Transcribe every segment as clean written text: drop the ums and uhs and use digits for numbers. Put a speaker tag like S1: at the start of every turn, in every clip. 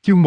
S1: Chương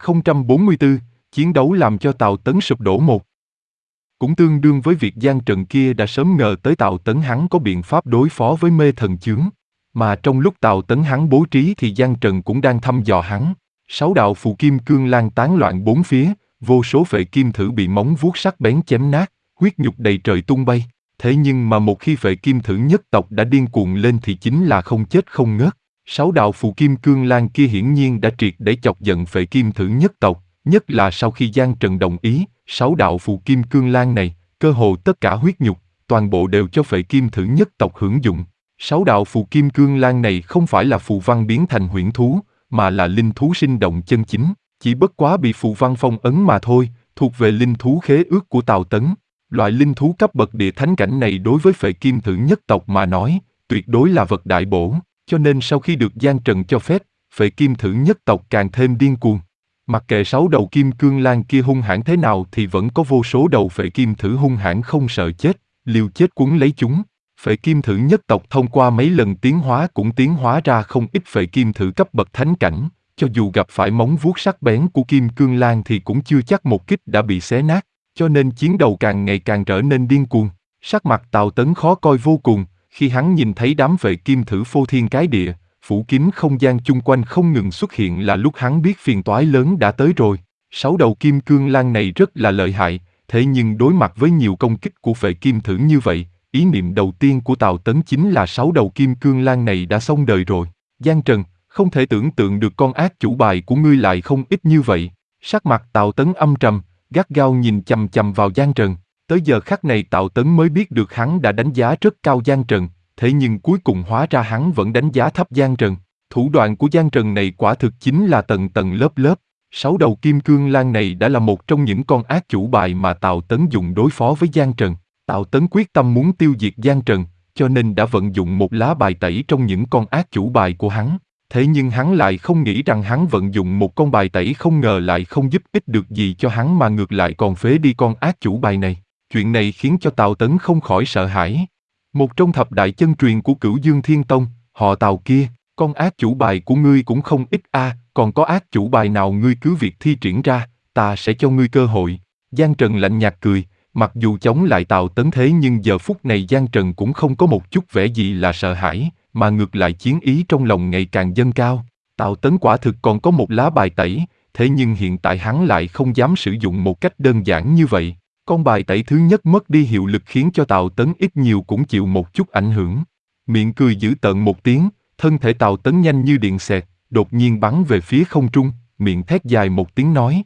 S1: 1044, chiến đấu làm cho Tào Tấn sụp đổ một. Cũng tương đương với việc Giang Trần kia đã sớm ngờ tới Tào Tấn hắn có biện pháp đối phó với mê thần chướng. Mà trong lúc Tào Tấn hắn bố trí thì Giang Trần cũng đang thăm dò hắn. 6 đạo phù kim cương lan tán loạn bốn phía, vô số phệ kim thử bị móng vuốt sắc bén chém nát, huyết nhục đầy trời tung bay. Thế nhưng mà một khi phệ kim thử nhất tộc đã điên cuồng lên thì chính là không chết không ngớt. 6 đạo phù kim cương lan kia hiển nhiên đã triệt để chọc giận phệ kim thử nhất tộc, nhất là sau khi Giang Trần đồng ý, 6 đạo phù kim cương lan này, cơ hồ tất cả huyết nhục, toàn bộ đều cho phệ kim thử nhất tộc hưởng dụng. 6 đạo phù kim cương lan này không phải là phù văn biến thành huyễn thú, mà là linh thú sinh động chân chính, chỉ bất quá bị phù văn phong ấn mà thôi, thuộc về linh thú khế ước của Tào Tấn. Loại linh thú cấp bậc địa thánh cảnh này đối với phệ kim thử nhất tộc mà nói, tuyệt đối là vật đại bổ. Cho nên sau khi được Giang Trần cho phép, phệ kim thử nhất tộc càng thêm điên cuồng. Mặc kệ 6 đầu kim cương lan kia hung hãn thế nào thì vẫn có vô số đầu phệ kim thử hung hãn không sợ chết, liều chết quấn lấy chúng. Phệ kim thử nhất tộc thông qua mấy lần tiến hóa cũng tiến hóa ra không ít phệ kim thử cấp bậc thánh cảnh, cho dù gặp phải móng vuốt sắc bén của kim cương lan thì cũng chưa chắc một kích đã bị xé nát, cho nên chiến đầu càng ngày càng trở nên điên cuồng. Sắc mặt Tào Tấn khó coi vô cùng, khi hắn nhìn thấy đám phệ kim thử phô thiên cái địa, phủ kín không gian chung quanh không ngừng xuất hiện là lúc hắn biết phiền toái lớn đã tới rồi. 6 đầu kim cương lan này rất là lợi hại, thế nhưng đối mặt với nhiều công kích của phệ kim thử như vậy, ý niệm đầu tiên của Tào Tấn chính là 6 đầu kim cương lan này đã xong đời rồi. Giang Trần, không thể tưởng tượng được con ác chủ bài của ngươi lại không ít như vậy. Sắc mặt Tào Tấn âm trầm, gắt gao nhìn chằm chằm vào Giang Trần. Tới giờ khắc này Tào Tấn mới biết được hắn đã đánh giá rất cao Giang Trần, thế nhưng cuối cùng hóa ra hắn vẫn đánh giá thấp Giang Trần. Thủ đoạn của Giang Trần này quả thực chính là tầng tầng lớp lớp. 6 đầu kim cương lan này đã là một trong những con ác chủ bài mà Tào Tấn dùng đối phó với Giang Trần. Tào Tấn quyết tâm muốn tiêu diệt Giang Trần, cho nên đã vận dụng một lá bài tẩy trong những con ác chủ bài của hắn. Thế nhưng hắn lại không nghĩ rằng hắn vận dụng một con bài tẩy không ngờ lại không giúp ích được gì cho hắn mà ngược lại còn phế đi con ác chủ bài này. Chuyện này khiến cho Tào Tấn không khỏi sợ hãi. Một trong thập đại chân truyền của Cửu Dương Thiên Tông, họ Tào kia, con ác chủ bài của ngươi cũng không ít còn có ác chủ bài nào ngươi cứ việc thi triển ra, ta sẽ cho ngươi cơ hội. Giang Trần lạnh nhạt cười, mặc dù chống lại Tào Tấn thế nhưng giờ phút này Giang Trần cũng không có một chút vẻ gì là sợ hãi, mà ngược lại chiến ý trong lòng ngày càng dâng cao. Tào Tấn quả thực còn có một lá bài tẩy, thế nhưng hiện tại hắn lại không dám sử dụng một cách đơn giản như vậy. Con bài tẩy thứ nhất mất đi hiệu lực khiến cho Tào Tấn ít nhiều cũng chịu một chút ảnh hưởng. Miệng cười dữ tợn một tiếng, thân thể Tào Tấn nhanh như điện xẹt, đột nhiên bắn về phía không trung, miệng thét dài một tiếng nói.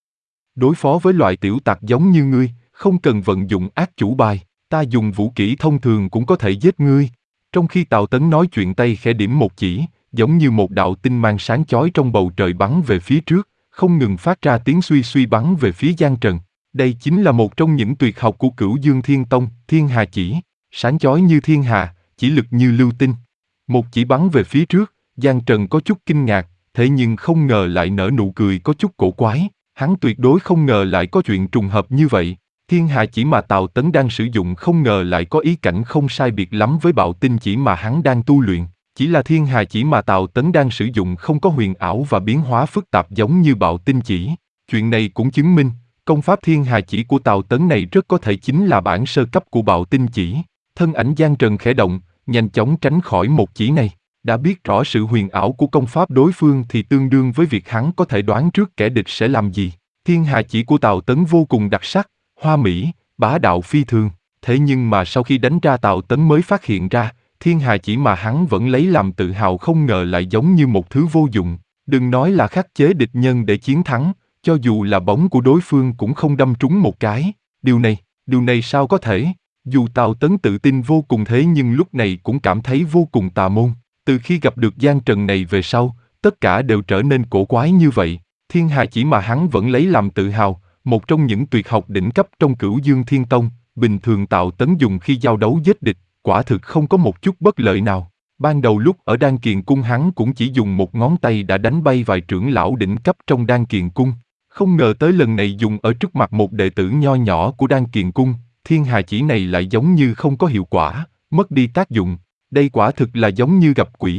S1: Đối phó với loại tiểu tặc giống như ngươi, không cần vận dụng ác chủ bài, ta dùng vũ kỹ thông thường cũng có thể giết ngươi. Trong khi Tào Tấn nói chuyện tay khẽ điểm một chỉ, giống như một đạo tinh mang sáng chói trong bầu trời bắn về phía trước, không ngừng phát ra tiếng suy suy bắn về phía Giang Trần. Đây chính là một trong những tuyệt học của Cửu Dương Thiên Tông, Thiên Hà Chỉ, sáng chói như thiên hà, chỉ lực như lưu tinh. Một chỉ bắn về phía trước, Giang Trần có chút kinh ngạc, thế nhưng không ngờ lại nở nụ cười có chút cổ quái. Hắn tuyệt đối không ngờ lại có chuyện trùng hợp như vậy. Thiên Hà Chỉ mà Tào Tấn đang sử dụng không ngờ lại có ý cảnh không sai biệt lắm với Bạo Tinh Chỉ mà hắn đang tu luyện. Chỉ là Thiên Hà Chỉ mà Tào Tấn đang sử dụng không có huyền ảo và biến hóa phức tạp giống như Bạo Tinh Chỉ. Chuyện này cũng chứng minh, công pháp Thiên Hà Chỉ của Tào Tấn này rất có thể chính là bản sơ cấp của Bạo Tinh Chỉ. Thân ảnh Giang Trần khẽ động, nhanh chóng tránh khỏi một chỉ này. Đã biết rõ sự huyền ảo của công pháp đối phương thì tương đương với việc hắn có thể đoán trước kẻ địch sẽ làm gì. Thiên Hà Chỉ của Tào Tấn vô cùng đặc sắc, hoa mỹ, bá đạo phi thường. Thế nhưng mà sau khi đánh ra Tào Tấn mới phát hiện ra, Thiên Hà Chỉ mà hắn vẫn lấy làm tự hào không ngờ lại giống như một thứ vô dụng. Đừng nói là khắc chế địch nhân để chiến thắng, cho dù là bóng của đối phương cũng không đâm trúng một cái. Điều này sao có thể? Dù Tào Tấn tự tin vô cùng thế nhưng lúc này cũng cảm thấy vô cùng tà môn. Từ khi gặp được Giang Trần này về sau, tất cả đều trở nên cổ quái như vậy. Thiên Hà Chỉ mà hắn vẫn lấy làm tự hào, một trong những tuyệt học đỉnh cấp trong Cửu Dương Thiên Tông, bình thường Tào Tấn dùng khi giao đấu giết địch, quả thực không có một chút bất lợi nào. Ban đầu lúc ở Đan Kiền Cung hắn cũng chỉ dùng một ngón tay đã đánh bay vài trưởng lão đỉnh cấp trong Đan Kiền Cung. Không ngờ tới lần này dùng ở trước mặt một đệ tử nho nhỏ của Đan Kiền Cung, Thiên Hà Chỉ này lại giống như không có hiệu quả, mất đi tác dụng. Đây quả thực là giống như gặp quỷ.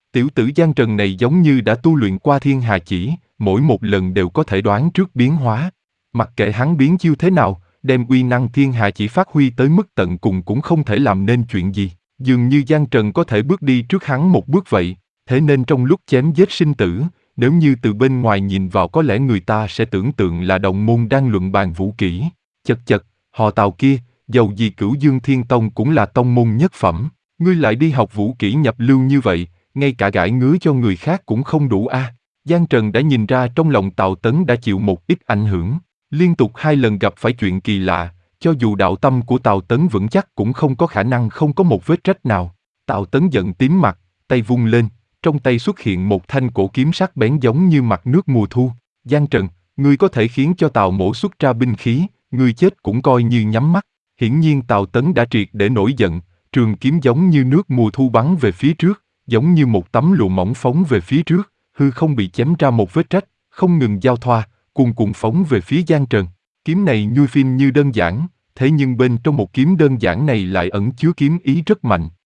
S1: Tiểu tử Giang Trần này giống như đã tu luyện qua thiên hà chỉ, mỗi một lần đều có thể đoán trước biến hóa. Mặc kệ hắn biến chiêu thế nào, đem uy năng thiên hà chỉ phát huy tới mức tận cùng cũng không thể làm nên chuyện gì. Dường như Giang Trần có thể bước đi trước hắn một bước vậy, thế nên trong lúc chém giết sinh tử, nếu như từ bên ngoài nhìn vào có lẽ người ta sẽ tưởng tượng là đồng môn đang luận bàn vũ kỹ. Chật chật, họ Tào kia, dầu gì Cửu Dương Thiên Tông cũng là tông môn nhất phẩm, ngươi lại đi học vũ kỹ nhập lưu như vậy, ngay cả gãi ngứa cho người khác cũng không đủ a. Giang Trần đã nhìn ra trong lòng Tào Tấn đã chịu một ít ảnh hưởng, liên tục 2 lần gặp phải chuyện kỳ lạ, cho dù đạo tâm của Tào Tấn vững chắc cũng không có khả năng không có một vết rách nào. Tào Tấn giận tím mặt, tay vung lên, trong tay xuất hiện một thanh cổ kiếm sắc bén giống như mặt nước mùa thu. Giang Trần, ngươi có thể khiến cho Tào Mỗ xuất ra binh khí, ngươi chết cũng coi như nhắm mắt. Hiển nhiên Tào Tấn đã triệt để nổi giận, trường kiếm giống như nước mùa thu bắn về phía trước, giống như một tấm lụa mỏng phóng về phía trước, hư không bị chém ra một vết rách, không ngừng giao thoa, cuồn cuộn phóng về phía Giang Trần. Kiếm này như phim như đơn giản, thế nhưng bên trong một kiếm đơn giản này lại ẩn chứa kiếm ý rất mạnh,